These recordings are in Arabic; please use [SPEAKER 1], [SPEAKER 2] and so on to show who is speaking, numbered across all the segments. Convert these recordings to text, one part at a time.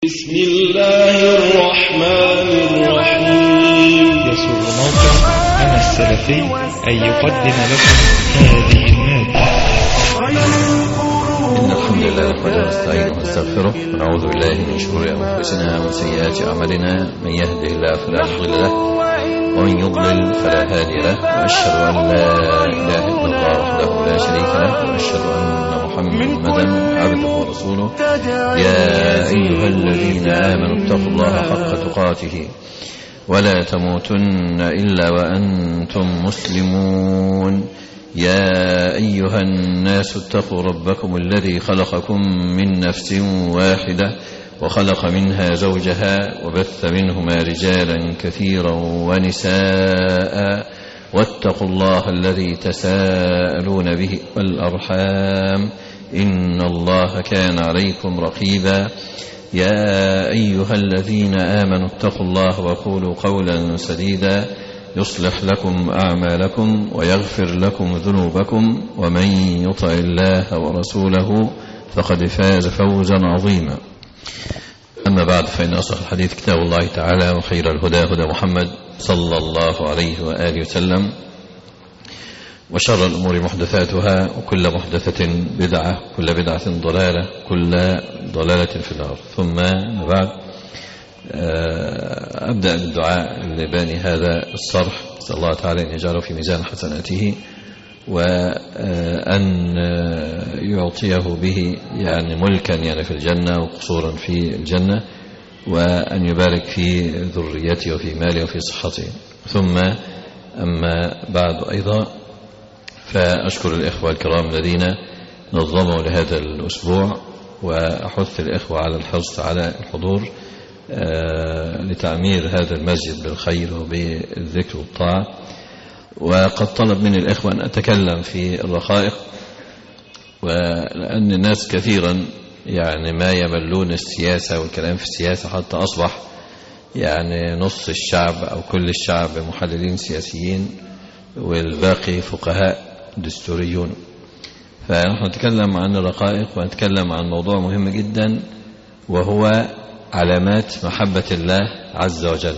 [SPEAKER 1] بسم الله الرحمن الرحيم.
[SPEAKER 2] يسر موقع أنا السلفي أن يقدم لكم هذه المادة.
[SPEAKER 3] إن الحمد لله نحمده ونستعينه ونستغفره ونعوذ بالله من شرور أنفسنا ومن سيئات أعمالنا، من يهده الله فلا مضل له ومن يضلل فلا هادي له، وأشهد أن لا إله إلا الله وحده لا شريك له، وأشهد أن محمدا عبده ورسوله. يا أيها الذين آمنوا اتقوا الله حق تقاته ولا تموتن إلا وأنتم مسلمون. يا أيها الناس اتقوا ربكم الذي خلقكم من نفس واحدة وخلق منها زوجها وبث منهما رجالا كثيرا ونساء، واتقوا الله الذي تساءلون به والأرحام إن الله كان عليكم رقيبا. يا أيها الذين آمنوا اتقوا الله وقولوا قولا سديدا يصلح لكم أعمالكم ويغفر لكم ذنوبكم، ومن يطع الله ورسوله فقد فاز فوزا عظيما. أما بعد، فإن أصح الحديث كتاب الله تعالى، وخير الهدى هدى محمد صلى الله عليه وآله وسلم، وشر الأمور محدثاتها، وكل محدثة بدعة، كل بدعة ضلالة، كل ضلالة في النار. ثم بعد، أبدأ بالدعاء لباني هذا الصرح، نسأل الله تعالى أن يجعله في ميزان حسناته، وأن يعطيه به يعني ملكا في الجنة وقصورا في الجنة، وأن يبارك في ذريته وفي ماله وفي صحته. ثم أما بعد، أيضا فأشكر الإخوة الكرام الذين نظموا لهذا الأسبوع، وأحث الإخوة على الحرص على الحضور لتعمير هذا المسجد بالخير وبالذكر والطاعة. وقد طلب مني الإخوة أن أتكلم في الرقائق، ولأن الناس كثيرا ما يملون السياسة والكلام في السياسة، حتى أصبح نص الشعب أو كل الشعب محللين سياسيين والباقي فقهاء دستوريون. فنحن نتكلم عن الرقائق، ونتكلم عن موضوع مهم جدا، وهو علامات محبة الله عز وجل.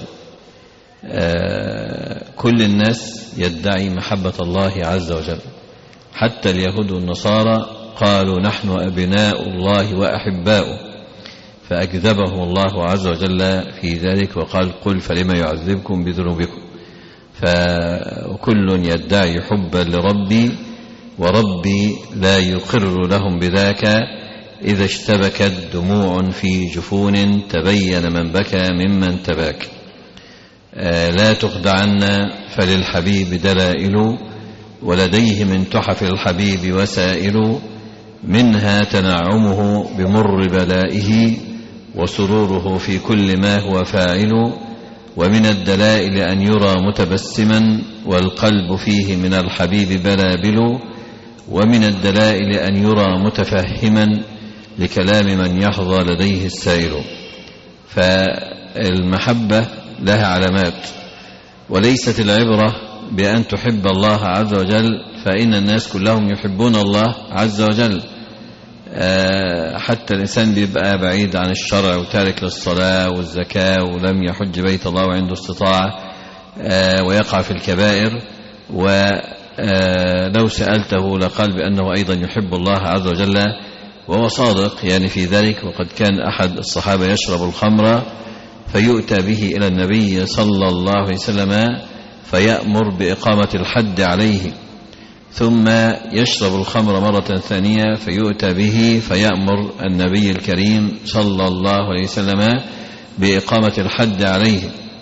[SPEAKER 3] كل الناس يدعي محبة الله عز وجل، حتى اليهود والنصارى قالوا نحن أبناء الله وأحباؤه، فأكذبهم الله عز وجل في ذلك وقال قل فلما يعذبكم بذنوبكم. فكل يدعي حبا لربي، وربي لا يقر لهم بذاك. إذا اشتبكت دموع في جفون تبين من بكى ممن تباك. لا تخدعن فللحبيب دلائل، ولديه من تحف الحبيب وسائل، منها تنعمه بمر بلائه، وسروره في كل ما هو فاعل. ومن الدلائل أن يرى متبسما، والقلب فيه من الحبيب بلابل. ومن الدلائل أن يرى متفهما، لكلام من يحظى لديه السائل. فالمحبة لها علامات، وليست العبرة بأن تحب الله عز وجل، فإن الناس كلهم يحبون الله عز وجل. حتى الإنسان بيبقى بعيد عن الشرع وتارك للصلاة والزكاة، ولم يحج بيت الله وعنده استطاعة، ويقع في الكبائر، ولو سألته لقال بأنه أيضا يحب الله عز وجل، وهو صادق في ذلك. وقد كان أحد الصحابة يشرب الخمر، فيؤتى به إلى النبي صلى الله عليه وسلم، فيأمر بإقامة الحد عليه، ثم يشرب الخمر مرة ثانية، فيؤتى به فيأمر النبي الكريم صلى الله عليه وسلم بإقامة الحد عليه.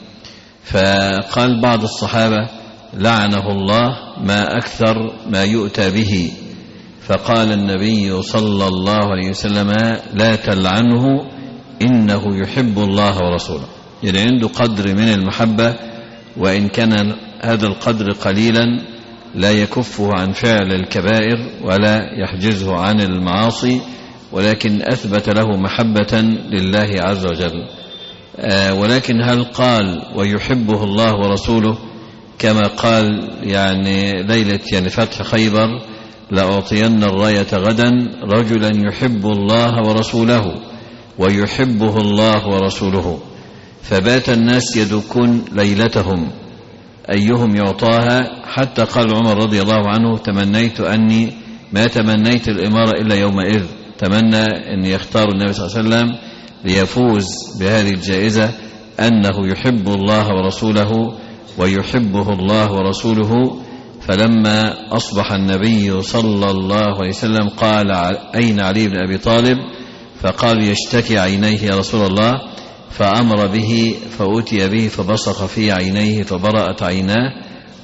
[SPEAKER 3] فقال بعض الصحابة لعنه الله ما أكثر ما يؤتى به، فقال النبي صلى الله عليه وسلم لا تلعنه إنه يحب الله ورسوله. عنده قدر من المحبة، وإن كان هذا القدر قليلا لا يكفه عن فعل الكبائر ولا يحجزه عن المعاصي، ولكن أثبت له محبة لله عز وجل. ولكن هل قال ويحبه الله ورسوله كما قال ليلة فتح خيبر لأعطين الراية غدا رجلا يحب الله ورسوله ويحبه الله ورسوله. فبات الناس يدكون ليلتهم أيهم يعطاها، حتى قال عمر رضي الله عنه: تمنيت أني ما تمنيت الإمارة إلا يومئذ. تمنى أن يختار النبي صلى الله عليه وسلم ليفوز بهذه الجائزة، أنه يحب الله ورسوله ويحبه الله ورسوله. فلما أصبح النبي صلى الله عليه وسلم قال: أين علي بن أبي طالب؟ فقال: يشتكي عينيه يا رسول الله. فأمر به فأتي به فبصق في عينيه فبرأت عيناه،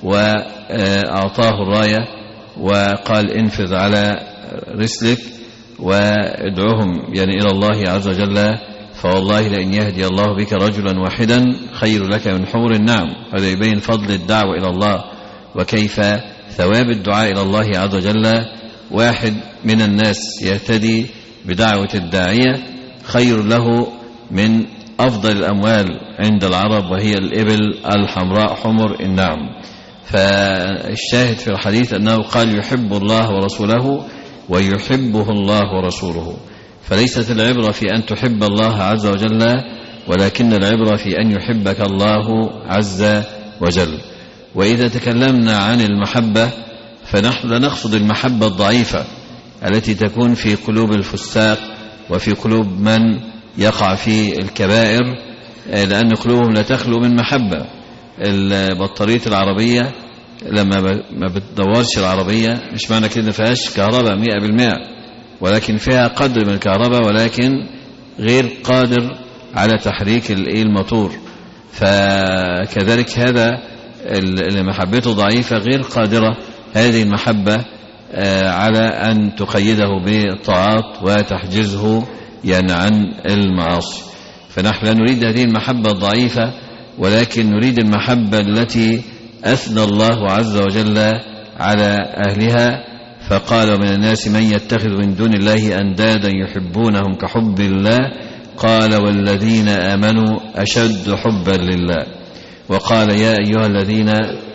[SPEAKER 3] وأعطاه الراية وقال: انفذ على رسلك وادعوهم إلى الله عز وجل، فوالله لأن يهدي الله بك رجلا واحدا خير لك من حمر النعم. هذا يبين فضل الدعوة إلى الله وكيف ثواب الدعاء إلى الله عز وجل. واحد من الناس يهتدي بدعوة الداعية خير له من أفضل الأموال عند العرب، وهي الإبل الحمراء حمر النعم. فالشاهد في الحديث أنه قال: يحب الله ورسوله ويحبه الله ورسوله. فليست العبرة في أن تحب الله عز وجل، ولكن العبرة في أن يحبك الله عز وجل. وإذا تكلمنا عن المحبة فنحن لا نقصد المحبة الضعيفة التي تكون في قلوب الفساق وفي قلوب من يقع في الكبائر، لأن قلوبهم لا تخلو من محبة. البطارية العربية لما ما بتدورش العربية مش معنى كده فيهاش كهرباء 100%، ولكن فيها قدر من الكهرباء، ولكن غير قادر على تحريك الموتور. فكذلك هذا اللي محبته ضعيفة غير قادرة هذه المحبة على أن تقيده بالطاعات وتحجزه عن المعاصي. فنحن لا نريد هذه المحبة الضعيفة، ولكن نريد المحبة التي أثنى الله عز وجل على أهلها، فقال: من الناس من يتخذ من دون الله أندادا يحبونهم كحب الله، قال: والذين آمنوا أشد حبا لله. وقال: يا أيها الذين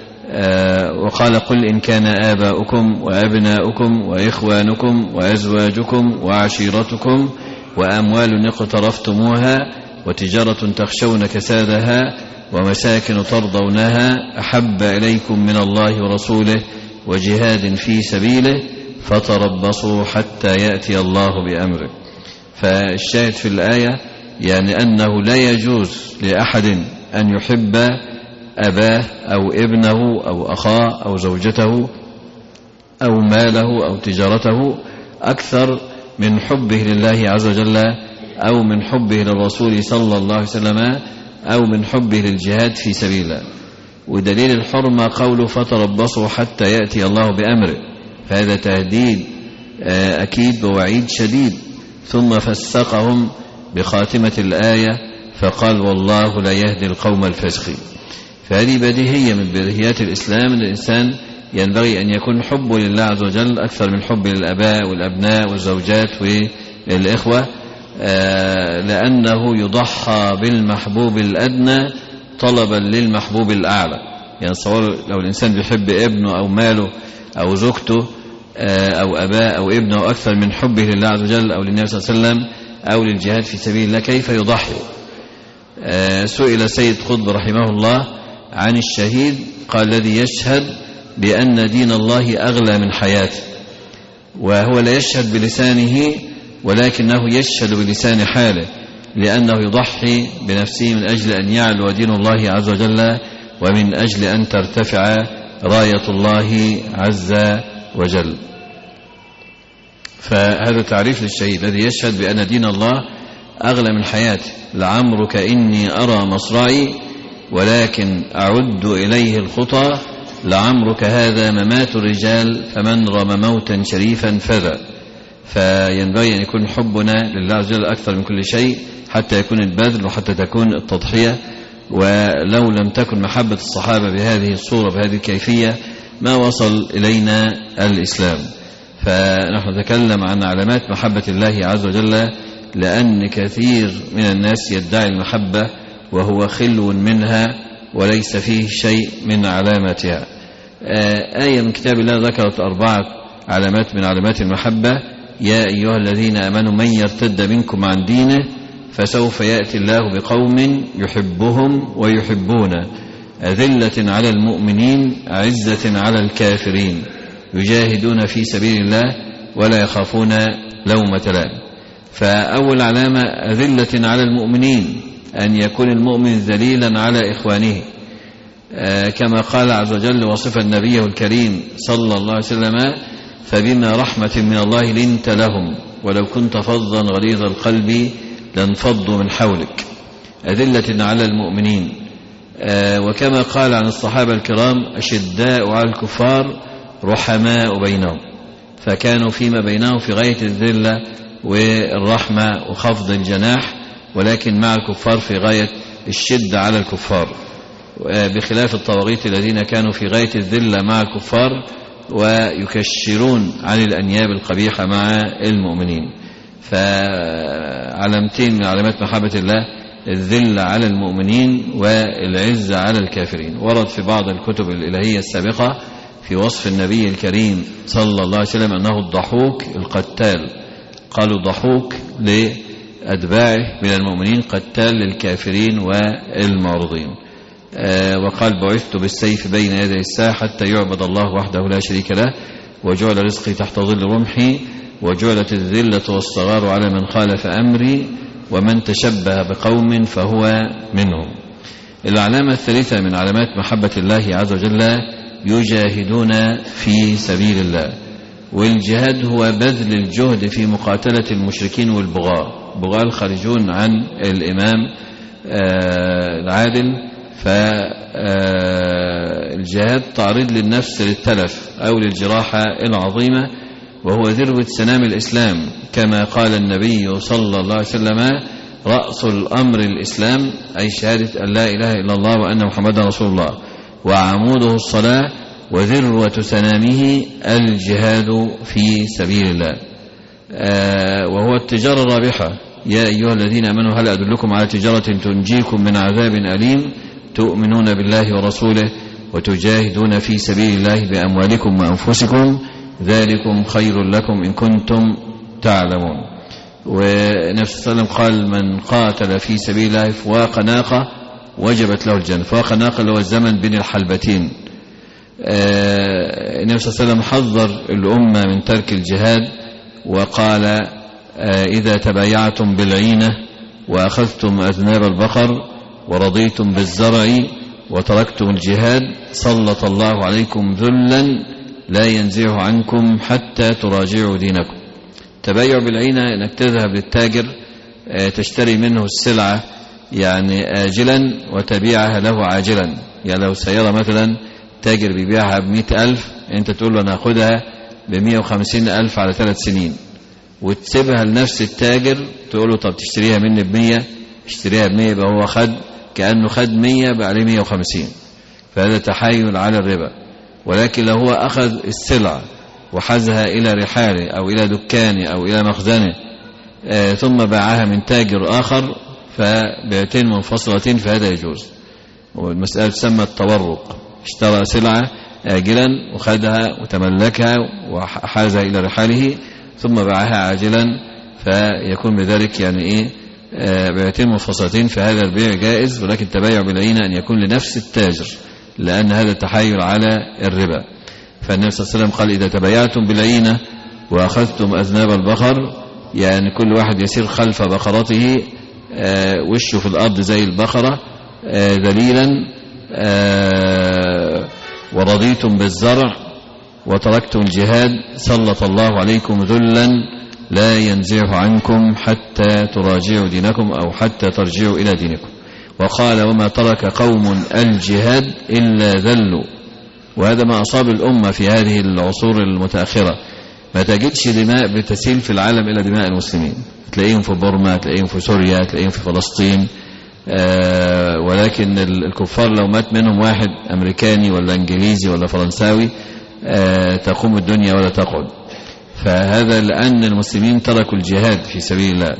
[SPEAKER 3] وقال: قل إن كان آباؤكم وأبناؤكم وإخوانكم وأزواجكم وعشيرتكم وأموال اقترفتموها وتجارة تخشون كسادها ومساكن ترضونها أحب إليكم من الله ورسوله وجهاد في سبيله فتربصوا حتى يأتي الله بأمره. فالشاهد في الآية أنه لا يجوز لأحد أن يحب أباه أو ابنه أو أخاه أو زوجته أو ماله أو تجارته أكثر من حبه لله عز وجل، أو من حبه للرسول صلى الله عليه وسلم، أو من حبه للجهاد في سبيل الله. ودليل الحرمة قوله: فتربصوا حتى يأتي الله بأمره. فهذا تهديد أكيد ووعيد شديد. ثم فسقهم بخاتمة الآية فقال: والله لا يهدي القوم الفاسقين. فهذه بديهية من بديهيات الإسلام، أن الإنسان ينبغي أن يكون حبه لله عز وجل أكثر من حبه للآباء والأبناء والزوجات والإخوة، لأنه يضحى بالمحبوب الأدنى طلبا للمحبوب الأعلى. صور لو الإنسان بيحب ابنه أو ماله أو زوجته أو أباه أو ابنه أكثر من حبه لله عز وجل أو للنبي صلى الله عليه وسلم أو للجهاد في سبيل الله، كيف يضحي؟ سئل سيد قطب رحمه الله عن الشهيد، قال: الذي يشهد بأن دين الله أغلى من حياته. وهو لا يشهد بلسانه، ولكنه يشهد بلسان حاله، لأنه يضحي بنفسه من أجل أن يعلو دين الله عز وجل، ومن أجل أن ترتفع راية الله عز وجل. فهذا تعريف للشهيد: الذي يشهد بأن دين الله أغلى من حياته. لعمرك إني أرى مصرعي ولكن أعد إليه الخطى، لعمرك هذا ممات الرجال فمن رمى موتا شريفا فذا. فينبغي أن يكون حبنا لله عز وجل أكثر من كل شيء، حتى يكون البذل وحتى تكون التضحية. ولو لم تكن محبة الصحابة بهذه الصورة بهذه الكيفية ما وصل إلينا الإسلام. فنحن نتكلم عن علامات محبة الله عز وجل، لأن كثير من الناس يدعي المحبة وهو خلو منها وليس فيه شيء من علاماتها. آية من كتاب الله ذكرت 4 علامات من علامات المحبة: يا أيها الذين آمنوا من يرتد منكم عن دينه فسوف يأتي الله بقوم يحبهم ويحبونه أذلة على المؤمنين أعزة على الكافرين يجاهدون في سبيل الله ولا يخافون لومة لائم. فأول علامة أذلة على المؤمنين، أن يكون المؤمن ذليلا على إخوانه، كما قال عز وجل وصف النبي الكريم صلى الله عليه وسلم فبما رحمة من الله لنت لهم ولو كنت فظا غليظ القلب لانفضوا من حولك. أذلة على المؤمنين. وكما قال عن الصحابة الكرام أشداء على الكفار رحماء بينهم، فكانوا فيما بينهم في غاية الذلة والرحمة وخفض الجناح، ولكن مع الكفار في غاية الشدة على الكفار، بخلاف الطواغيت الذين كانوا في غاية الذلة مع الكفار ويكشرون عن الأنياب القبيحة مع المؤمنين. فعلامتين من علامات محبة الله الذلة على المؤمنين والعزة على الكافرين. ورد في بعض الكتب الإلهية السابقة في وصف النبي الكريم صلى الله عليه وسلم أنه الضحوك القتال، قالوا ضحوك لأتباعه من المؤمنين قتال للكافرين والمعرضين. وقال بعثت بالسيف بين يدي الساعة حتى يعبد الله وحده لا شريك له وجعل رزقي تحت ظل رمحي وجعلت الذلة والصغار على من خالف أمري ومن تشبه بقوم فهو منهم. العلامة الثالثة من علامات محبة الله عز وجل يجاهدون في سبيل الله. والجهاد هو بذل الجهد في مقاتلة المشركين والبغاة، بغاة الخارجون عن الإمام العادل. فالجهاد تعريض للنفس للتلف أو للجراحة العظيمة، وهو ذروة سنام الإسلام، كما قال النبي صلى الله عليه وسلم رأس الأمر الإسلام، أي شهادة أن لا إله إلا الله وأن محمدا رسول الله، وعموده الصلاة، وذروة سنامه الجهاد في سبيل الله، وهو التجارة الرابحة. يا أيها الذين آمنوا هل أدلكم على تجارة تنجيكم من عذاب أليم تؤمنون بالله ورسوله وتجاهدون في سبيل الله بأموالكم وأنفسكم ذلكم خير لكم إن كنتم تعلمون. ونبي صلى الله عليه وسلم قال من قاتل في سبيل الله فواق ناقة وجبت له الجنة. فواق ناقة اللي هو الزمن بين الحلبتين. النبي صلى الله عليه وسلم حذر الأمة من ترك الجهاد وقال إذا تبايعتم بالعينة وأخذتم أذناب البقر ورضيتم بالزرع وتركتم الجهاد سلط الله عليكم ذلا لا ينزعه عنكم حتى تراجعوا دينكم. تبايع بالعينة انك تذهب للتاجر تشتري منه السلعة يعني آجلا وتبيعها له عاجلا. يعني لو سيارة مثلا تاجر بيبيعها ب100,000 انت تقول له انا اخدها ب150,000 على 3 سنين، وتسيبها لنفس التاجر تقول له طب تشتريها مني ب100، اشتريها ب100، يبقى هو كأنه خد 100 بقى عليه 150. فهذا تحايل على الربا. ولكن لو هو أخذ السلعة وحزها إلى رحاله أو إلى دكانه أو إلى مخزنه ثم باعها من تاجر آخر فبيعتين منفصلتين فهذا يجوز. والمسألة تسمى التورق، اشترى سلعة آجلا وخدها وتملكها وحازها إلى رحاله ثم باعها عاجلا، فيكون بذلك يعني بيعتين منفصلتين، فهذا البيع جائز. ولكن التبايع بالعينة أن يكون لنفس التاجر، لأن هذا تحايل على الربا. فالنبي صلى الله عليه وسلم قال إذا تبايعتم بالعينة وأخذتم أذناب البقر، يعني كل واحد يسير خلف بقرته وشه في الأرض زي البقرة ذليلا، ورضيتم بالزرع وتركتم الجهاد سلط الله عليكم ذلا لا ينزعه عنكم حتى تراجعوا دينكم أو حتى ترجعوا إلى دينكم. وقال وما ترك قوم الجهاد إلا ذلوا. وهذا ما أصاب الأمة في هذه العصور المتأخرة. ما تجدش دماء بتسيل في العالم إلا دماء المسلمين، تلاقيهم في بورما، تلاقيهم في سوريا، تلاقيهم في فلسطين. ولكن الكفار لو مات منهم واحد أمريكاني ولا إنجليزي ولا فرنساوي تقوم الدنيا ولا تقعد. فهذا لأن المسلمين تركوا الجهاد في سبيل الله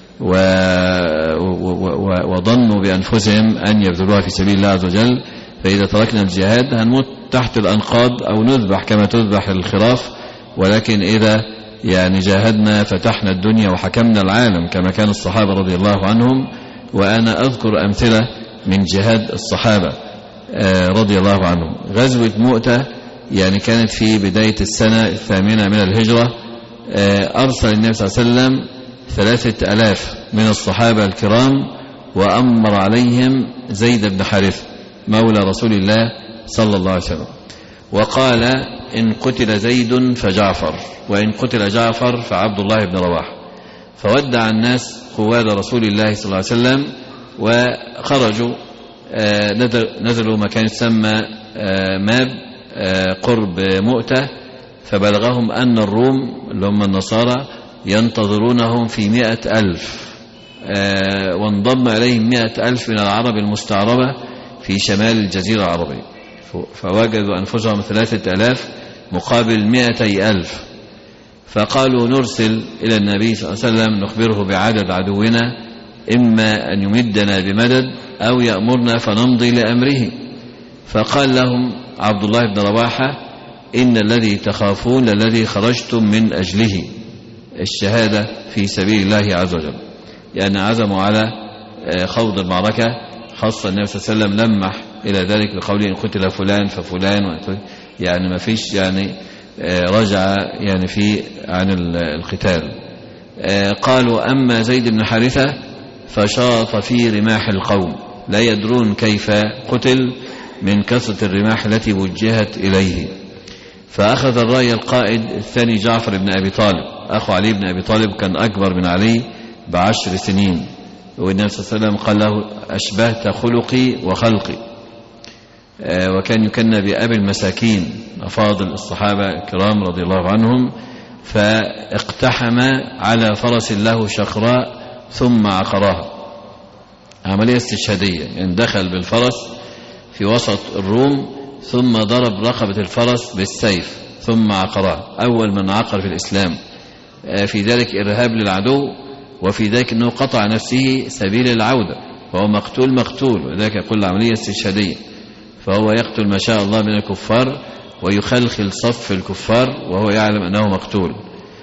[SPEAKER 3] وظنوا بأنفسهم أن يبذلوها في سبيل الله عز وجل. فإذا تركنا الجهاد هنموت تحت الأنقاض أو نذبح كما تذبح الخراف. ولكن إذا يعني جاهدنا فتحنا الدنيا وحكمنا العالم كما كان الصحابة رضي الله عنهم. وأنا أذكر أمثلة من جهاد الصحابة رضي الله عنهم. غزوة مؤتة يعني كانت في بداية السنة 8 من الهجرة. أرسل النبي صلى الله عليه وسلم 3000 من الصحابة الكرام وأمر عليهم زيد بن حارثة مولى رسول الله صلى الله عليه وسلم، وقال إن قتل زيد فجعفر، وإن قتل جعفر فعبد الله بن رواحة. فودع الناس قواد رسول الله صلى الله عليه وسلم وخرجوا، نزلوا مكان يسمى ماب قرب مؤتة، فبلغهم أن الروم اللي هم النصارى ينتظرونهم في 100,000، وانضم إليهم 100,000 من العرب المستعربة في شمال الجزيرة العربية، فوجدوا أنفسهم 3000 مقابل 200,000. فقالوا نرسل إلى النبي صلى الله عليه وسلم نخبره بعدد عدونا، إما أن يمدنا بمدد أو يأمرنا فنمضي لأمره. فقال لهم عبد الله بن رواحة إن الذي تخافون الذي خرجتم من أجله، الشهادة في سبيل الله عز وجل. يعني عزموا على خوض المعركة، خاصة النبي صلى الله عليه وسلم لمح إلى ذلك بقوله إن قتل فلان ففلان، يعني ما فيش يعني رجع يعني عن القتال. قالوا أما زيد بن حارثة فشاط في رماح القوم لا يدرون كيف قتل من كثرة الرماح التي وجهت إليه. فأخذ الراية القائد الثاني جعفر بن أبي طالب أخو علي بن أبي طالب، كان أكبر من علي ب10 سنين، والنبي صلى الله عليه وسلم قال له أشبهت خلقي وخلقي، وكان يكنى بأبي المساكين، أفاضل الصحابة الكرام رضي الله عنهم. فاقتحم على فرس له شخراء ثم عقرها، عملية استشهادية، يعني دخل بالفرس في وسط الروم ثم ضرب رقبة الفرس بالسيف ثم عقرها، أول من عقر في الإسلام. في ذلك إرهاب للعدو، وفي ذلك أنه قطع نفسه سبيل العودة، فهو مقتول، وذلك يقول عملية استشهادية، فهو يقتل ما شاء الله من الكفار ويخلخل صف الكفار وهو يعلم أنه مقتول.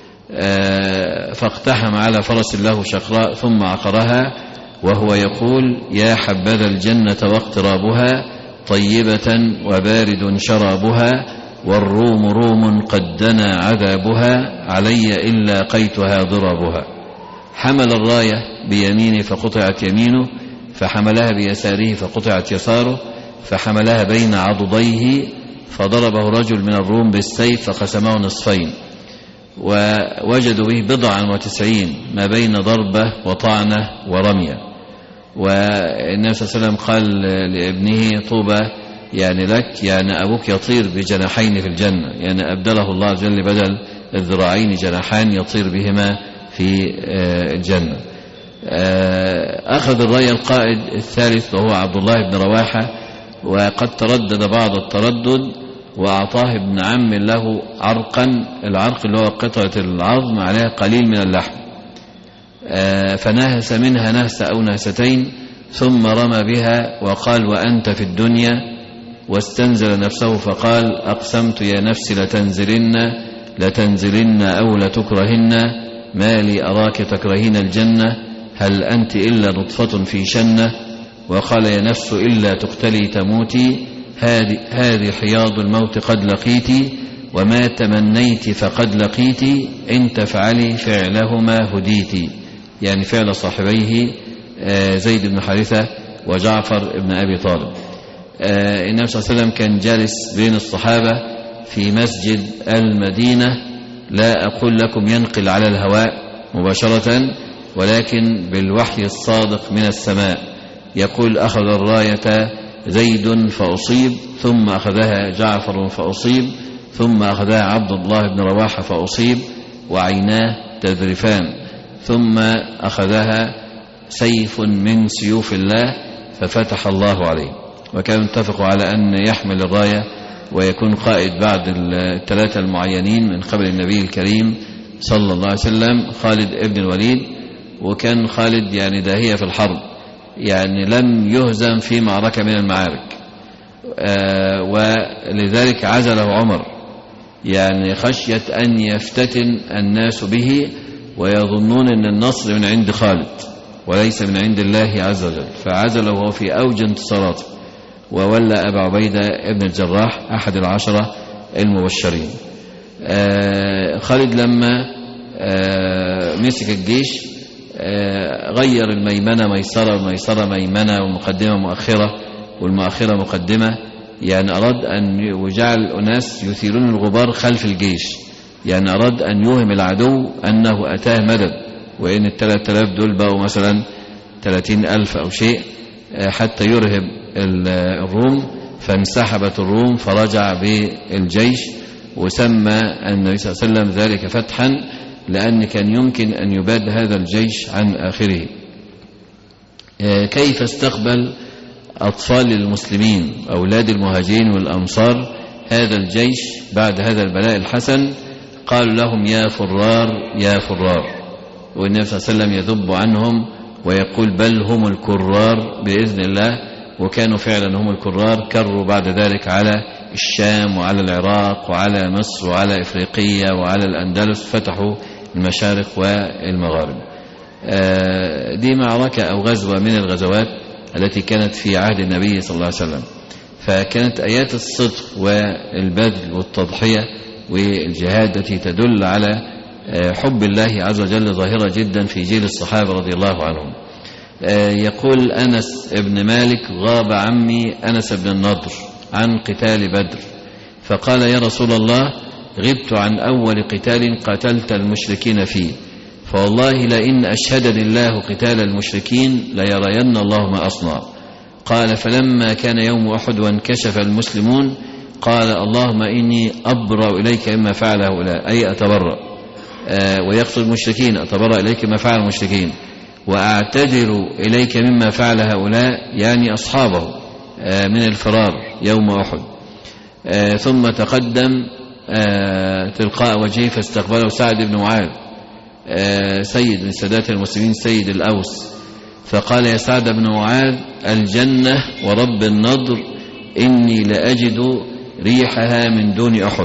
[SPEAKER 3] فاقتحم على فرس له شقراء ثم عقرها وهو يقول يا حبذا الجنة واقترابها طيبة وبارد شرابها، والروم روم قد دنا عذابها، علي إلا قيتها ضرابها. حمل الراية بيمينه فقطعت يمينه، فحملها بيساره فقطعت يساره، فحملها بين عضديه، فضربه رجل من الروم بالسيف فقسمه نصفين، ووجدوا به 90 ما بين ضربة وطعنة ورمية. والنبي صلى الله عليه وسلم قال لابنه طوبى يعني لك، يعني أبوك يطير بجناحين في الجنة، يعني أبدله الله عز وجل بدل الذراعين جناحان يطير بهما في الجنة. أخذ الراية القائد الثالث وهو عبد الله بن رواحة، وقد تردد بعض التردد، وأعطاه ابن عم له عرقا، العرق اللي هو قطعة العظم عليها قليل من اللحم، فنهس منها نهسة أو نهستين ثم رمى بها وقال وأنت في الدنيا، واستنزل نفسه فقال أقسمت يا نفس لتنزلن أو لتكرهن، ما لي أراك تكرهين الجنة، هل أنت إلا نطفة في شنة، وقال يا نفس إلا تقتلي تموتي، هذه حياض الموت قد لقيتي، وما تمنيت فقد لقيتي، إن تفعلي فعلهما هديتي، يعني فعل صاحبيه زيد بن حارثة وجعفر بن أبي طالب. النبي صلى الله عليه وسلم كان جالس بين الصحابة في مسجد المدينة، لا أقول لكم ينقل على الهواء مباشرة، ولكن بالوحي الصادق من السماء، يقول أخذ الراية زيد فأصيب، ثم أخذها جعفر فأصيب، ثم أخذها عبد الله بن رواحة فأصيب وعيناه تذرفان، ثم أخذها سيف من سيوف الله ففتح الله عليه. وكانوا اتفقوا على أن يحمل الراية ويكون قائد بعد الثلاثة المعينين من قبل النبي الكريم صلى الله عليه وسلم خالد ابن الوليد. وكان خالد يعني داهية في الحرب، يعني لم يهزم في معركة من المعارك، ولذلك عزله عمر يعني خشية أن يفتتن الناس به ويظنون أن النصر من عند خالد وليس من عند الله عز وجل، فعزله وهو في أوج انتصاراته وولى أبا عبيدة ابن الجراح أحد العشرة المبشرين. خالد لما مسك الجيش غير الميمنة ميسرة والميسرة ميمنة والمقدمة مؤخرة والمؤخرة مقدمة، يعني أراد أن يجعل أناس يثيرون الغبار خلف الجيش، يعني أراد أن يوهم العدو أنه أتاه مدد، وإن 3000 دول بقوا مثلا 30,000 أو شيء، حتى يرهب الروم، فانسحبت الروم فرجع بالجيش، وسمى النبي صلى الله عليه وسلم ذلك فتحا، لأن كان يمكن أن يباد هذا الجيش عن آخره. كيف استقبل أطفال المسلمين أولاد المهاجرين والأنصار هذا الجيش بعد هذا البلاء الحسن؟ قالوا لهم يا فرار يا فرار، والنبي صلى الله عليه وسلم يذب عنهم ويقول بل هم الكرار بإذن الله، وكانوا فعلا هم الكرار. كروا بعد ذلك على الشام وعلى العراق وعلى مصر وعلى إفريقيا وعلى الأندلس، فتحوا المشارق والمغارب. دي معركة أو غزوة من الغزوات التي كانت في عهد النبي صلى الله عليه وسلم، فكانت آيات الصدق والبذل والتضحية والجهاد التي تدل على حب الله عز وجل ظاهرة جدا في جيل الصحابة رضي الله عنهم. يقول أنس بن مالك غاب عمي أنس بن النضر عن قتال بدر، فقال يا رسول الله غبت عن أول قتال قتلت المشركين فيه، فوالله لئن أشهدني الله قتال المشركين ليرين الله ما أصنع. قال فلما كان يوم أحد وانكشف المسلمون قال اللهم إني أبرأ إليك مما فعل هؤلاء، أي أتبرأ، ويقصد المشركين، أتبرأ إليك ما فعل المشركين وأعتذر إليك مما فعل هؤلاء، يعني أصحابه من الفرار يوم أحد. ثم تقدم تلقاء وجهه فاستقبله سعد بن معاذ سيد من سادات المسلمين سيد الأوس، فقال يا سعد بن معاذ الجنة ورب النضر إني لأجد ريحها من دون أحد.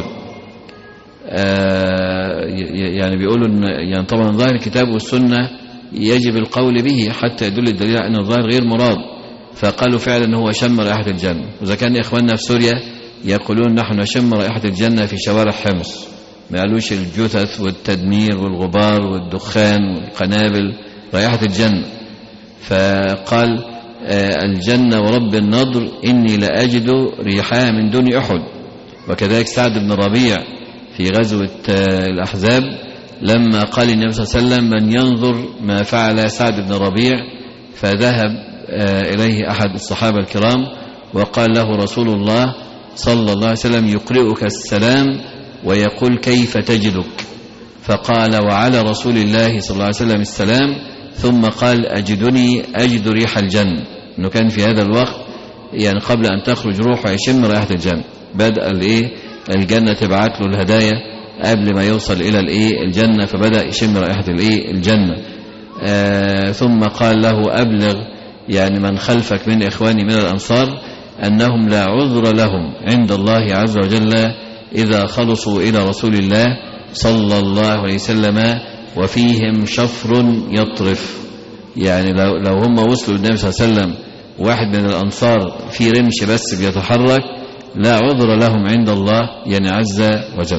[SPEAKER 3] يعني بيقولوا يعني طبعا ظاهر الكتاب والسنة يجب القول به حتى يدل الدليل على أن الظاهر غير مراد، فقالوا فعلا هو شم رائحة الجنة. وإذا كان إخواننا في سوريا يقولون نحن نشم رائحة الجنة في شوارع حمص، ما قالوش الجثث والتدمير والغبار والدخان والقنابل، رائحة الجنة. فقال الجنة ورب النضر إني لأجد ريحها من دون أحد. وكذلك سعد بن ربيع في غزوة الأحزاب لما قال النبي صلى الله عليه وسلم من ينظر ما فعل سعد بن ربيع، فذهب إليه أحد الصحابة الكرام وقال له رسول الله صلى الله عليه وسلم يقرئك السلام ويقول كيف تجدك؟ فقال وعلى رسول الله صلى الله عليه وسلم السلام، ثم قال أجدني أجد ريح الجنة، أنه كان في هذا الوقت يعني قبل أن تخرج روحه يشم رائحة الجنة، بدأ الجنة تبعت له الهدايا قبل ما يوصل إلى الجنة، فبدأ يشم رائحة الجنة. ثم قال له أبلغ يعني من خلفك من إخواني من الأنصار أنهم لا عذر لهم عند الله عز وجل إذا خلصوا إلى رسول الله صلى الله عليه وسلم وفيهم شفر يطرف. يعني لو هم وصلوا للنبي صلى الله عليه وسلم واحد من الأنصار في رمش بس بيتحرك لا عذر لهم عند الله يعني عز وجل.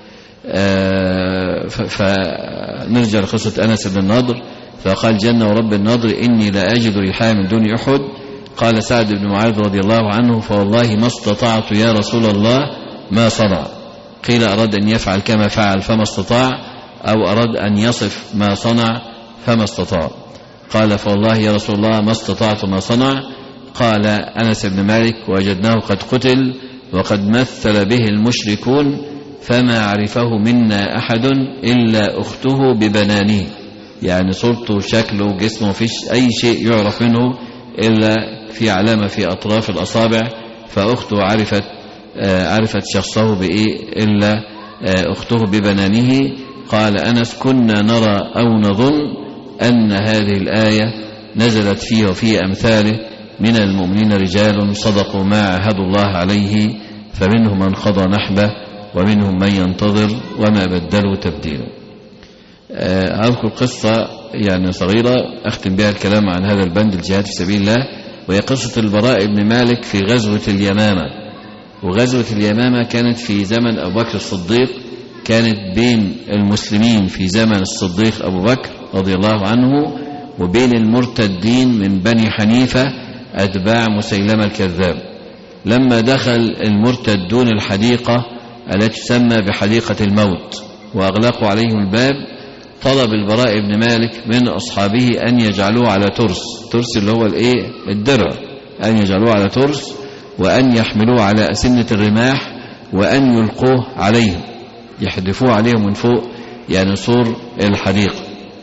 [SPEAKER 3] فنرجع لقصة أنس بن النضر، فقال جنة ورب النضر إني لا أجد ريحها من دون أحد. قال سعد بن معاذ رضي الله عنه فوالله ما استطعت يا رسول الله ما صنع. قيل أراد أن يفعل كما فعل فما استطاع، أو أراد أن يصف ما صنع فما استطاع. قال فوالله يا رسول الله ما استطعت ما صنع. قال أنس بن مالك وجدناه قد قتل وقد مثل به المشركون فما عرفه منا أحد إلا أخته ببنانه، يعني صورته شكله جسمه فيش أي شيء يعرف منه إلا في علامة في أطراف الأصابع، فأخته عرفت شخصه بإيه إلا أخته ببنانه. قال أنس كنا نرى أو نظن أن هذه الآية نزلت فيه وفي أمثاله من المؤمنين رجال صدقوا ما عاهدوا الله عليه فمنهم من قضى نحبه ومنهم من ينتظر وما بدلوا تبديلا. أذكر قصة يعني صغيرة أختم بها الكلام عن هذا البند، الجهاد في سبيل الله، وهي قصة البراء بن مالك في غزوة اليمامة. وغزوة اليمامة كانت في زمن أبو بكر الصديق، كانت بين المسلمين في زمن الصديق أبو بكر رضي الله عنه وبين المرتدين من بني حنيفة أتباع مسيلمة الكذاب. لما دخل المرتدون الحديقة التي تسمى بحديقة الموت وأغلقوا عليهم الباب، طلب البراء بن مالك من أصحابه أن يجعلوه على ترس اللي هو الدرع، أن يجعلوه على ترس وأن يحملوه على أسنة الرماح وأن يلقوه عليهم، يحدفوه عليهم من فوق يعني سور الحديقة.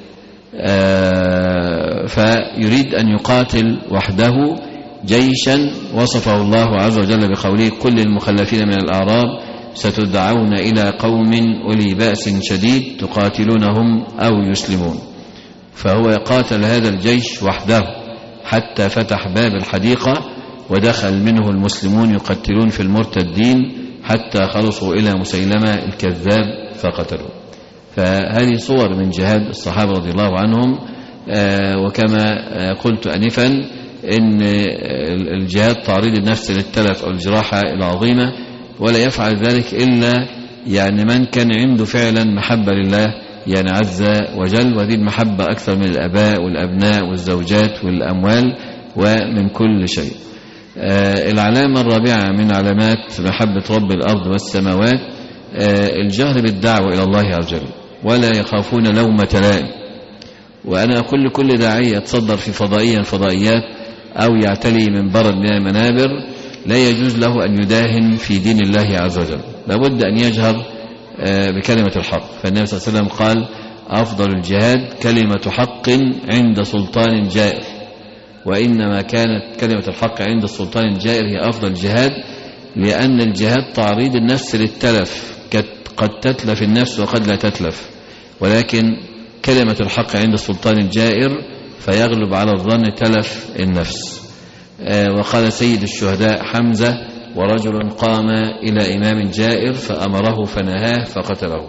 [SPEAKER 3] فيريد أن يقاتل وحده جيشا وصفه الله عز وجل بقوله: كل المخلفين من الأعراب ستدعون إلى قوم أولي بأس شديد تقاتلونهم أو يسلمون. فهو يقاتل هذا الجيش وحده حتى فتح باب الحديقة ودخل منه المسلمون يقتلون في المرتدين حتى خلصوا إلى مسيلمة الكذاب فقتلوا. فهذه صور من جهاد الصحابة رضي الله عنهم. وكما قلت أنفا إن الجهاد تعريض النفس للتلف أو الجراحة العظيمة، ولا يفعل ذلك إلا يعني من كان عنده فعلا محبة لله يعني عز وجل، وهذه المحبة أكثر من الآباء والأبناء والزوجات والأموال ومن كل شيء. العلامة الرابعة من علامات محبة رب الأرض والسماوات الجهر بالدعوة إلى الله عز وجل ولا يخافون لومة لائم. وأنا أقول لكل داعية يتصدر في فضائيات أو يعتلي منبرا من المنابر لا يجوز له أن يداهن في دين الله عز وجل، لابد أن يجهر بكلمة الحق. فالنبي صلى الله عليه وسلم قال: أفضل الجهاد كلمة حق عند سلطان جائر. وإنما كانت كلمة الحق عند السلطان الجائر هي أفضل الجهاد، لأن الجهاد تعريض النفس للتلف، قد تتلف النفس وقد لا تتلف، ولكن كلمة الحق عند السلطان الجائر فيغلب على الظن تلف النفس. وقال سيد الشهداء حمزة: ورجل قام إلى إمام جائر فأمره فنهاه فقتله.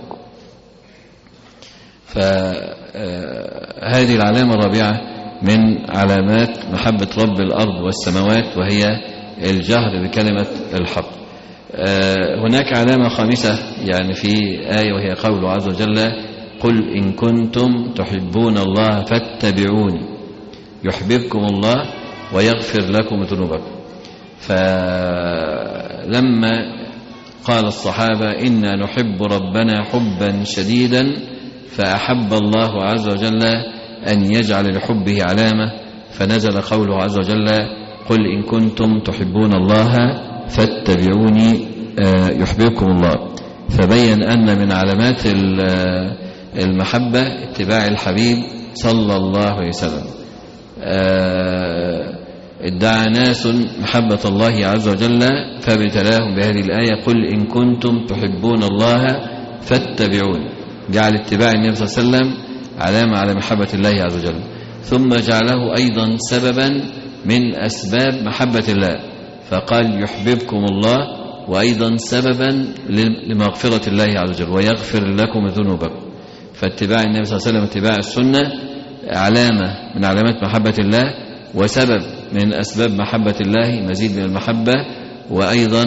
[SPEAKER 3] فهذه العلامة الرابعة من علامات محبة رب الأرض والسماوات، وهي الجهر بكلمة الحق. هناك علامة خامسة يعني في آية، وهي قوله عز وجل: قل إن كنتم تحبون الله فاتبعوني يحببكم الله ويغفر لكم ذنوبكم. فلما قال الصحابة: إنا نحب ربنا حبا شديدا، فأحب الله عز وجل أن يجعل لحبه علامة، فنزل قوله عز وجل: قل إن كنتم تحبون الله فاتبعوني يحببكم الله. فبين أن من علامات المحبة اتباع الحبيب صلى الله عليه وسلم. ادعى ناس محبة الله عز وجل فابتلاهم بهذه الآية: قل إن كنتم تحبون الله فاتبعون. جعل اتباع النبي صلى الله عليه وسلم علامة على محبة الله عز وجل، ثم جعله أيضا سببا من أسباب محبة الله، فقال: يحببكم الله، وأيضا سببا لمغفرة الله عز وجل ويغفر لكم ذنوبكم. فاتباع النبي صلى الله عليه وسلم اتباع السنة علامة من علامات محبة الله، وسبب من أسباب محبة الله، مزيد من المحبة، وأيضا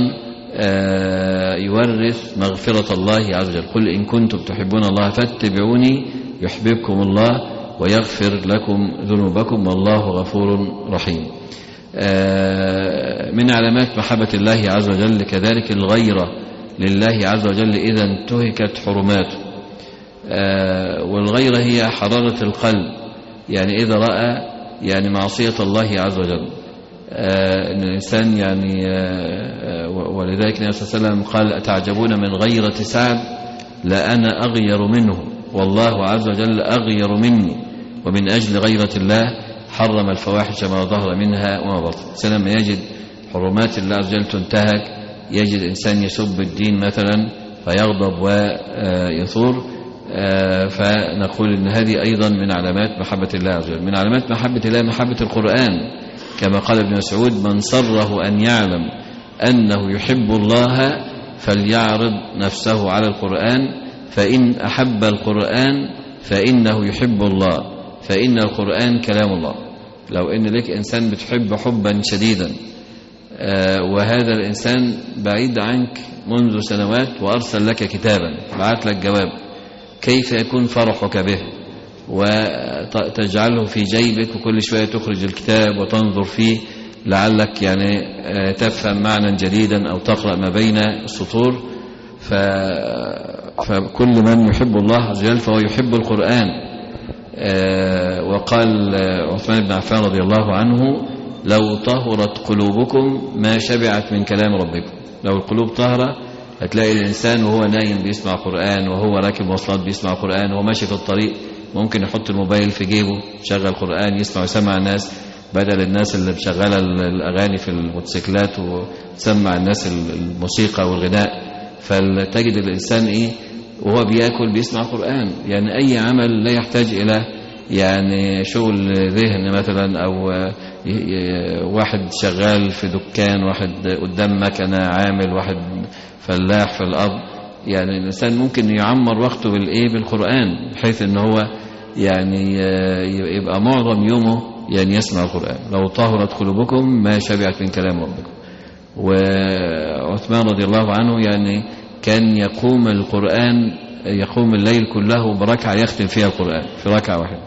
[SPEAKER 3] يورث مغفرة الله عز وجل. قل إن كنتم تحبون الله فاتبعوني يحببكم الله ويغفر لكم ذنوبكم والله غفور رحيم. من علامات محبة الله عز وجل كذلك الغيرة لله عز وجل إذا انتهكت حرماته. والغيرة هي حرارة القلب، يعني إذا رأى يعني معصية الله عز وجل إن الإنسان يعني ولذلك النبي صلى الله عليه وسلم قال: أتعجبون من غيرة سعد؟ لأنا أغير منه والله عز وجل أغير مني. ومن أجل غيرة الله حرم الفواحش ما ظهر منها وما بطن. الإنسان لما يجد حرمات الله عز وجل تنتهك، يجد إنسان يسب الدين مثلا فيغضب ويثور، فنقول إن هذه أيضا من علامات محبة الله عز وجل. من علامات محبة الله محبة القرآن، كما قال ابن مسعود: من سره أن يعلم أنه يحب الله فليعرض نفسه على القرآن، فإن أحب القرآن فإنه يحب الله، فإن القرآن كلام الله. لو إن لك إنسان بتحب حبا شديدا وهذا الإنسان بعيد عنك منذ سنوات وأرسل لك كتابا، بعت لك جواب، كيف يكون فرحك به وتجعله في جيبك وكل شوية تخرج الكتاب وتنظر فيه لعلك يعني تفهم معنى جديدا أو تقرأ ما بين السطور. فكل من يحب الله عز وجل فهو يحب القرآن. وقال عثمان بن عفان رضي الله عنه: لو طهرت قلوبكم ما شبعت من كلام ربكم. لو القلوب طهرة هتلاقي الإنسان وهو نايم بيسمع قرآن، وهو راكب مواصلات بيسمع قرآن، وهو ماشي في الطريق ممكن يحط الموبايل في جيبه شغل قرآن يسمع ويسمع الناس، بدل الناس اللي مشغله الأغاني في الموتوسيكلات وتسمع الناس الموسيقى والغناء. فتجد الإنسان وهو بيأكل بيسمع قرآن. يعني أي عمل لا يحتاج إلى يعني شغل ذهن مثلا، أو واحد شغال في دكان، واحد قدام مكنة عامل، واحد فلاح في الأرض. يعني الإنسان ممكن يعمر وقته بالقرآن، بحيث أنه هو يعني يبقى معظم يومه يعني يسمع القرآن. لو طهرت قلوبكم ما شبعت من كلام ربكم. وعثمان رضي الله عنه يعني كان يقوم الليل كله بركعة يختم فيها القرآن في ركعة واحدة.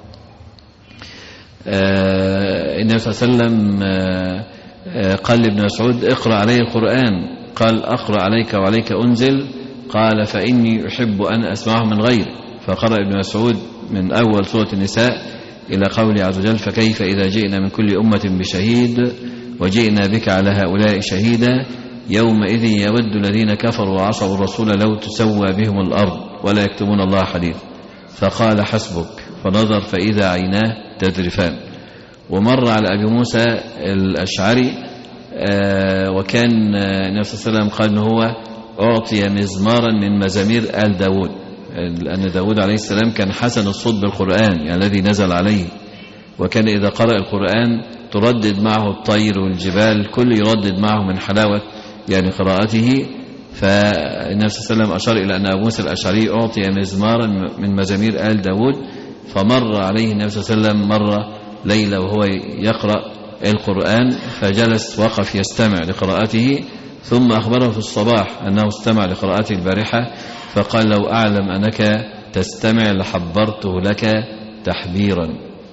[SPEAKER 3] النبي صلى الله عليه وسلم قال لابن مسعود: اقرأ علي القرآن. قال: أقرأ عليك وعليك أنزل؟ قال: فإني أحب أن أسمعه من غيري. فقرأ ابن مسعود من أول سورة النساء إلى قوله عز وجل: فكيف إذا جئنا من كل أمة بشهيد وجئنا بك على هؤلاء شهيدا يومئذ يود الذين كفروا وعصوا الرسول لو تسوى بهم الأرض ولا يكتمون الله حديث. فقال: حسبك. فنظر فإذا عيناه تذرفان. ومر على أبي موسى الأشعري وكان النبي صلى الله عليه وسلم قال أنه هو أعطي مزمارا من مزامير آل داود، لأن داود عليه السلام كان حسن الصوت بالقرآن يعني الذي نزل عليه، وكان إذا قرأ القرآن تردد معه الطير والجبال، كل يردد معه من حلاوة يعني قراءته. فالنبي صلى الله عليه وسلم أشار إلى أن أبو موسى الأشعري أعطي مزمارا من مزامير آل داود. فمر عليه النبي صلى الله عليه وسلم مرة ليلة وهو يقرأ القرآن، فجلس وقف يستمع لقراءته، ثم أخبره في الصباح أنه استمع لقراءته البارحة، فقال: لو أعلم أنك تستمع لحبرته لك تحبيرا.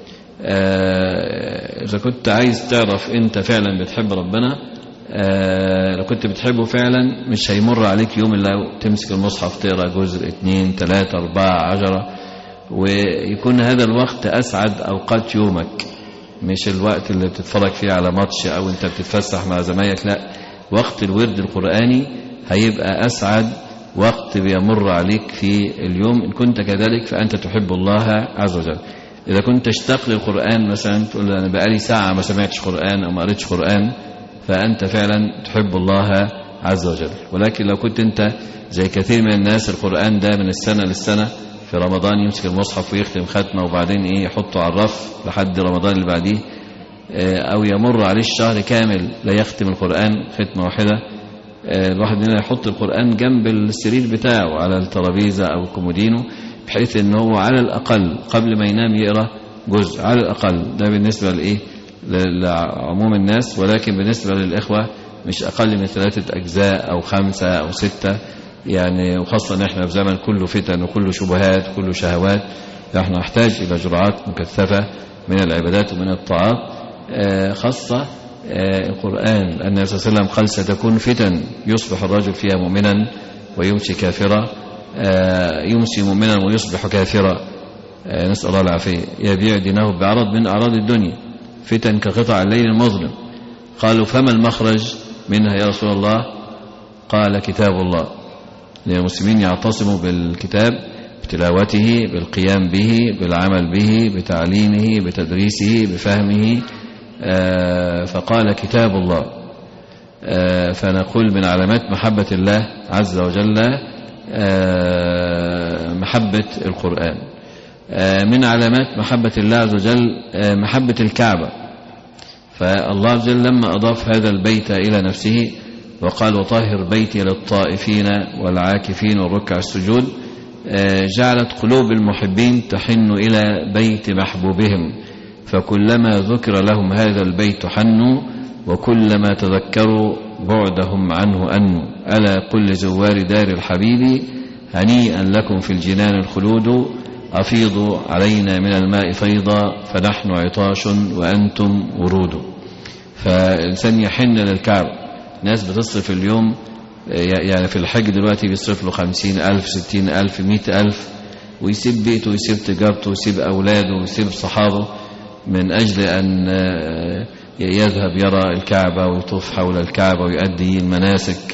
[SPEAKER 3] إذا كنت عايز تعرف أنت فعلا بتحب ربنا، لو كنت بتحبه فعلا مش هيمر عليك يوم إلا تمسك المصحف تقرأ جزء 2 3 4 10، ويكون هذا الوقت أسعد أوقات يومك، مش الوقت اللي بتتفرج فيه على ماتش أو أنت بتتفسح مع زمايلك. لا، وقت الورد القرآني هيبقى أسعد وقت بيمر عليك في اليوم. إن كنت كذلك فأنت تحب الله عز وجل. إذا كنت تشتاق للقرآن مثلا، تقول أنا بقالي ساعة ما سمعتش قرآن أو ما قريتش قرآن، فأنت فعلا تحب الله عز وجل. ولكن لو كنت أنت زي كثير من الناس القرآن ده من السنة للسنة، في رمضان يمسك المصحف ويختم ختمة وبعدين يحطه على الرف لحد رمضان اللي بعديه، أو يمر عليه الشهر كامل لا يختم القرآن ختمة واحدة، الواحد مننا يحط القرآن جنب السرير بتاعه على الترابيزة أو الكومودينو، بحيث أنه على الأقل قبل ما ينام يقرأ جزء على الأقل. ده بالنسبة لعموم الناس، ولكن بالنسبة للإخوة مش أقل من 3 أجزاء أو 5 أو 6 يعني. وخاصة نحن في زمن كله فتن وكله شبهات وكله شهوات، نحن نحتاج إلى جرعات مكثفة من العبادات ومن الطاعات، خاصة القرآن. لأن النبي صلى الله عليه وسلم قال: ستكون فتن يصبح الرجل فيها مؤمنا ويمسي كافرا، يمسي مؤمنا ويصبح كافرا، نسأل الله العافية، يبيع دينه بعرض من أعراض الدنيا، فتن كقطع الليل المظلم. قالوا: فما المخرج منها يا رسول الله؟ قال: كتاب الله. المسلمين يعتصموا بالكتاب، بتلاوته، بالقيام به، بالعمل به، بتعليمه، بتدريسه، بفهمه. فقال: كتاب الله. فنقول من علامات محبة الله عز وجل محبة القرآن. من علامات محبة الله عز وجل محبة الكعبة. فالله عز وجل لما أضاف هذا البيت إلى نفسه وقال وطهر بيتي للطائفين والعاكفين والركع السجود، جعلت قلوب المحبين تحن إلى بيت محبوبهم، فكلما ذكر لهم هذا البيت حنوا، وكلما تذكروا بعدهم عنه أنوا. ألا قل لزوار دار الحبيب هنيئا لكم في الجنان الخلود، أفيضوا علينا من الماء فيضا فنحن عطاش وأنتم ورود. فالإنسان يحن للكعبة. ناس بتصرف اليوم يعني في الحج دلوقتي بيصرف له 50,000 60,000 100,000، ويسيب بيته ويسيب تجارته ويسيب أولاده ويسيب صحابه من أجل أن يذهب يرى الكعبة ويطوف حول الكعبة ويؤدي المناسك.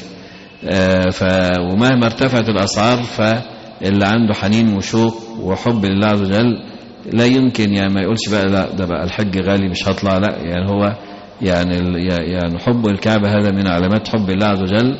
[SPEAKER 3] ومهما ارتفعت الأسعار فاللي عنده حنين وشوق وحب لله عز وجل لا يمكن يعني ما يقولش بقى لا ده بقى الحج غالي مش هطلع، لا يعني هو يعني حب الكعبة هذا من علامات حب الله عز وجل.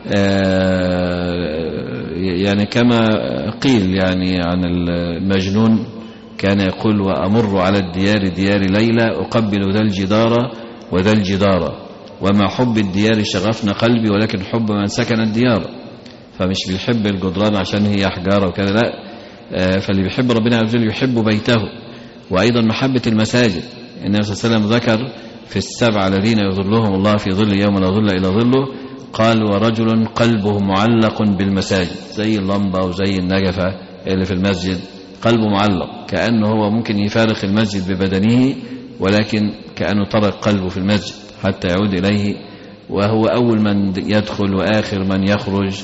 [SPEAKER 3] يعني كما قيل يعني عن المجنون كان يقول وأمر على الديار ديار ليلى أقبل ذا الجدار وذا الجدار، وما حب الديار شغفنا قلبي ولكن حب من سكن الديار. فمش بيحب الجدران عشان هي حجارة وكذا، لا، فاللي بيحب ربنا عز وجل يحب بيته. وأيضا محبة المساجد. النبي صلى الله عليه وسلم ذكر في السبع الذين يظلهم الله في ظل يوم لا ظل إلا ظله، قال ورجل قلبه معلق بالمساجد، زي اللمبة وزي النجفة اللي في المسجد، قلبه معلق كأنه هو ممكن يفارق المسجد ببدنه، ولكن كأنه ترك قلبه في المسجد حتى يعود إليه، وهو أول من يدخل وآخر من يخرج.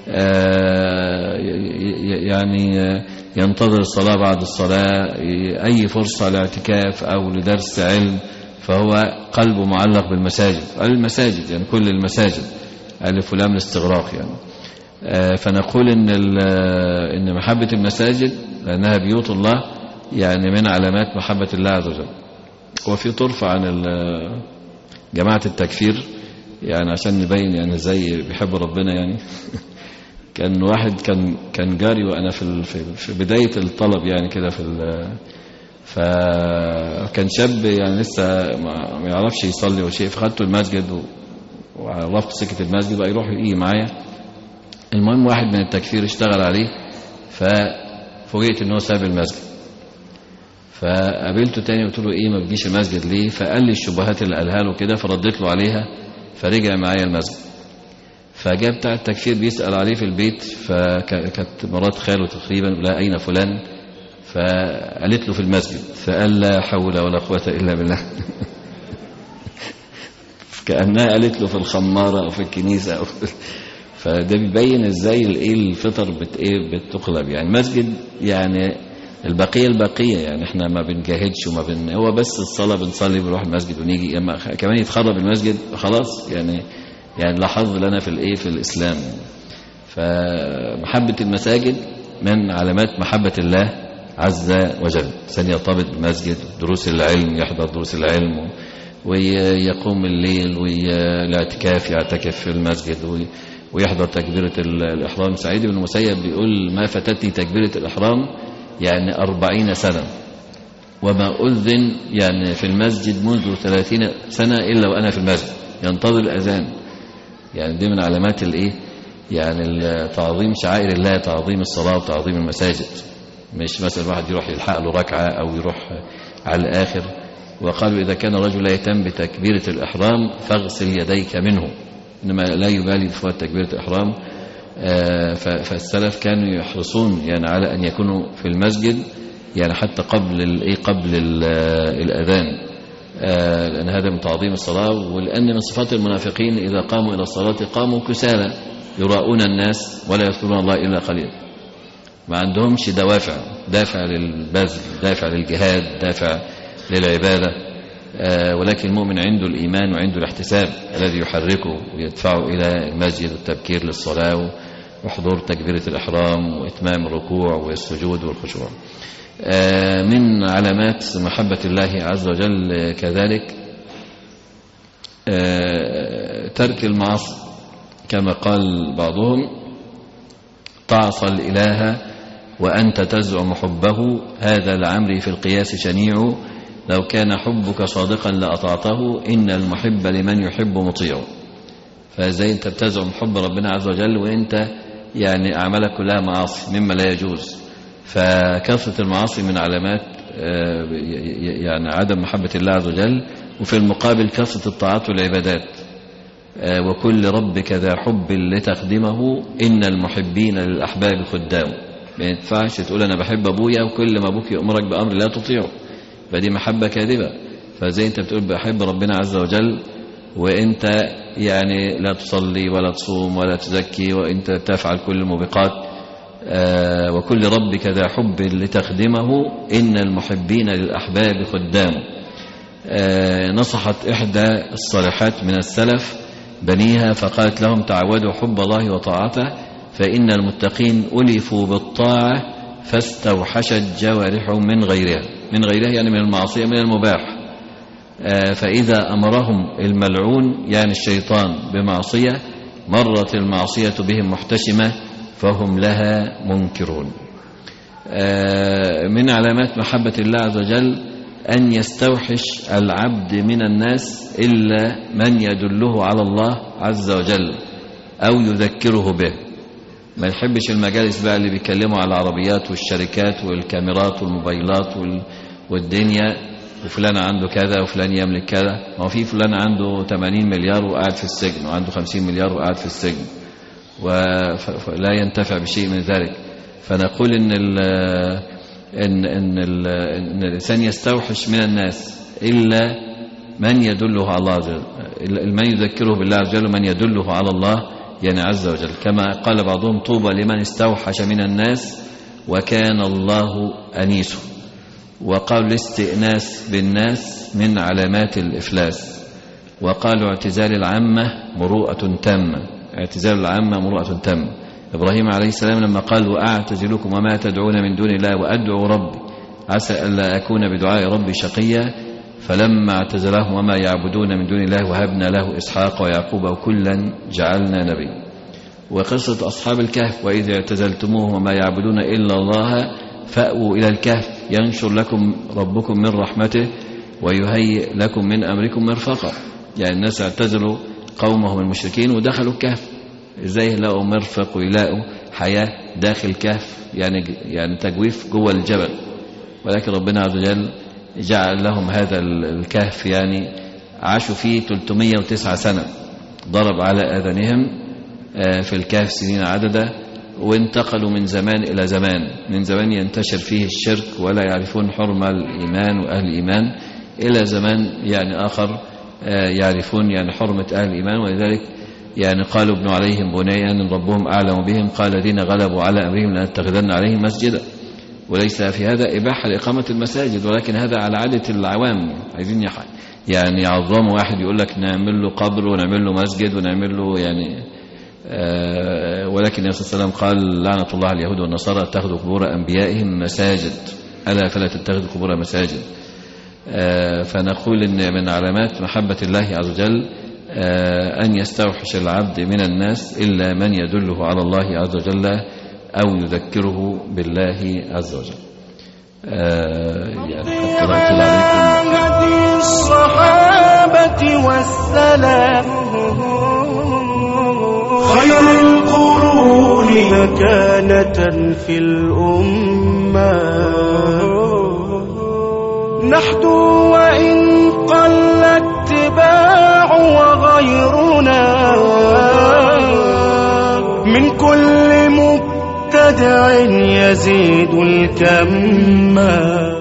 [SPEAKER 3] يعني ينتظر الصلاة بعد الصلاة، أي فرصة لاعتكاف أو لدرس علم، فهو قلبه معلق بالمساجد. المساجد يعني كل المساجد، ألف ولام الاستغراق يعني. فنقول إن محبة المساجد لأنها بيوت الله يعني من علامات محبة الله عز وجل. وفي طرف عن جماعة التكفير يعني عشان نبين يعني ازاي بيحب ربنا يعني. كان واحد كان جاري وأنا في بداية الطلب يعني كده فكان شاب يعني لسه ما يعرفش يصلي وشيء، فخدته المسجد وعرفت سكة المسجد بقى يروح يجي معايا. المهم واحد من التكفير اشتغل عليه، ففوجئت ان هو ساب المسجد. فقابلته تاني قلت له ايه ما بتجيش المسجد ليه؟ فقال لي الشبهات اللي قالها له كده، فرديت له عليها، فرجع معايا المسجد. فجاء بتاع التكفير بيسأل عليه في البيت، فكانت مرات خاله تقريبا، لا أين فلان؟ فقالت له في المسجد، فقال لا حول ولا قوة إلا بالله. كأنها قالت له في الخمارة أو في الكنيسة فده بيبين ازاي الفطر بتقلب يعني. مسجد يعني البقية يعني احنا ما بنجاهدش هو بس الصلاة بنصلي بنروح المسجد ونيجي، اما كمان يتخرب المسجد خلاص يعني لا حظ لنا في الإسلام. فمحبة المساجد من علامات محبة الله عز وجل. إنسان يرتبط بالمسجد، دروس العلم، يحضر دروس العلم ويقوم الليل والاعتكاف، يعتكف في المسجد ويحضر تكبيرة الإحرام. سعيد بن المسيب بيقول ما فاتتني تكبيرة الإحرام يعني 40 سنة، وما أذن يعني في المسجد منذ 30 سنة إلا وأنا في المسجد ينتظر الأذان. يعني دي من علامات يعني تعظيم شعائر الله، تعظيم الصلاة وتعظيم المساجد. مش مثلا واحد يروح يلحق له ركعة أو يروح على الآخر. وقالوا إذا كان رجل لا يهتم بتكبيرة الإحرام فاغسل يديك منه، إنما لا يبالي بفوات تكبيرة الإحرام. فالسلف كانوا يحرصون يعني على أن يكونوا في المسجد يعني حتى قبل الأذان، لأن هذا من تعظيم الصلاة. ولأن من صفات المنافقين إذا قاموا إلى الصلاة قاموا كسالى يراؤون الناس ولا يذكرون الله إلا قليلا. ما عندهمش دافع للبذل، دافع للجهاد، دافع للعبادة. ولكن المؤمن عنده الإيمان وعنده الاحتساب الذي يحركه ويدفعه إلى المسجد والتبكير للصلاة وحضور تكبيرة الإحرام وإتمام الركوع والسجود والخشوع. من علامات محبة الله عز وجل كذلك ترك المعاصي، كما قال بعضهم تعصى الإله وأنت تزعم حبه، هذا لعمري في القياس شنيع، لو كان حبك صادقا لأطعته، إن المحب لمن يحب مطيع. فازاي انت بتزعم حب ربنا عز وجل وانت يعني اعمالك كلها معاصي مما لا يجوز؟ فكثرة المعاصي من علامات يعني عدم محبة الله عز وجل، وفي المقابل كثرة الطاعات والعبادات. وكل ربك ذا حب لتخدمه إن المحبين للأحباب خدام. ما ينفعش تقول أنا بحب أبويا وكل ما أبوك يأمرك بأمر لا تطيعه، فدي محبة كاذبة. فزي أنت بتقول بحب ربنا عز وجل وأنت يعني لا تصلي ولا تصوم ولا تزكي وأنت تفعل كل الموبقات. وكل ربك ذا حب لتخدمه إن المحبين للأحباب خدام. نصحت إحدى الصالحات من السلف بنيها فقالت لهم تعودوا حب الله وطاعته فإن المتقين ألفوا بالطاعة فاستوحشت جوارحهم من غيرها يعني من المعصية من المباح. فإذا أمرهم الملعون يعني الشيطان بمعصية مرت المعصية بهم محتشمة فهم لها منكرون. من علامات محبة الله عز وجل أن يستوحش العبد من الناس إلا من يدله على الله عز وجل أو يذكره به. ما يحبش المجالس بقى اللي بيتكلموا على العربيات والشركات والكاميرات والموبايلات والدنيا، وفلان عنده كذا وفلان يملك كذا. ما هو في فلان عنده 80 مليار وقاعد في السجن، وعنده 50 مليار وقاعد في السجن ولا ينتفع بشيء من ذلك. فنقول إن الإنسان يستوحش من الناس إلا من يدله على الله عز وجل، من يذكره بالله عز وجل ومن يدله على الله يعني عز وجل. كما قال بعضهم طوبى لمن استوحش من الناس وكان الله أنيسه. وقالوا الاستئناس بالناس من علامات الإفلاس. وقالوا اعتزال العامة مروءة تامة، اعتزال العامة مروءة تامة. إبراهيم عليه السلام لما قال وأعتزلكم وما تدعون من دون الله وأدعو ربي عسى ألا أكون بدعاء ربي شقيا فلما اعتزلهم وما يعبدون من دون الله وهبنا له إسحاق ويعقوب وكلا جعلنا نبي. وقصة أصحاب الكهف وإذ اعتزلتموه وما يعبدون إلا الله فأووا إلى الكهف ينشر لكم ربكم من رحمته ويهيئ لكم من أمركم مرفقا. يعني الناس اعتزلوا قومهم المشركين ودخلوا الكهف، ازاي يلاقوا مرفق ويلاقوا حياة داخل كهف يعني تجويف جوه الجبل. ولكن ربنا عز وجل جعل لهم هذا الكهف يعني عاشوا فيه 309 سنة، ضرب على آذانهم في الكهف سنين عددا، وانتقلوا من زمان إلى زمان، من زمان ينتشر فيه الشرك ولا يعرفون حرمة الإيمان وأهل الإيمان إلى زمان يعني آخر يعرفون يعني حرمة أهل الإيمان. ولذلك يعني قالوا ابنوا عليهم بنيا ربهم أعلم بهم قال الذين غلبوا على أمرهم لنتخذن عليهم مسجدا. وليس في هذا إباحة لإقامة المساجد، ولكن هذا على عادة العوام، عايزين يعني يعظموا واحد يقول لك نعمل له قبر ونعمل له مسجد ونعمل له يعني ولكن النبي صلى الله عليه وسلم قال لعنة الله على اليهود والنصارى اتخذوا قبور أنبيائهم مساجد ألا فلا تتخذوا قبور مساجد. فنقول إن من علامات محبة الله عز وجل أن يستوحش العبد من الناس إلا من يدله على الله عز وجل أو يذكره بالله عز وجل. يعني
[SPEAKER 1] هدي الصحابة والسلام خير القرون مكانة في الأمة نحدو وإن قل اتباع وغيرنا من كل مبتدع يزيد الكم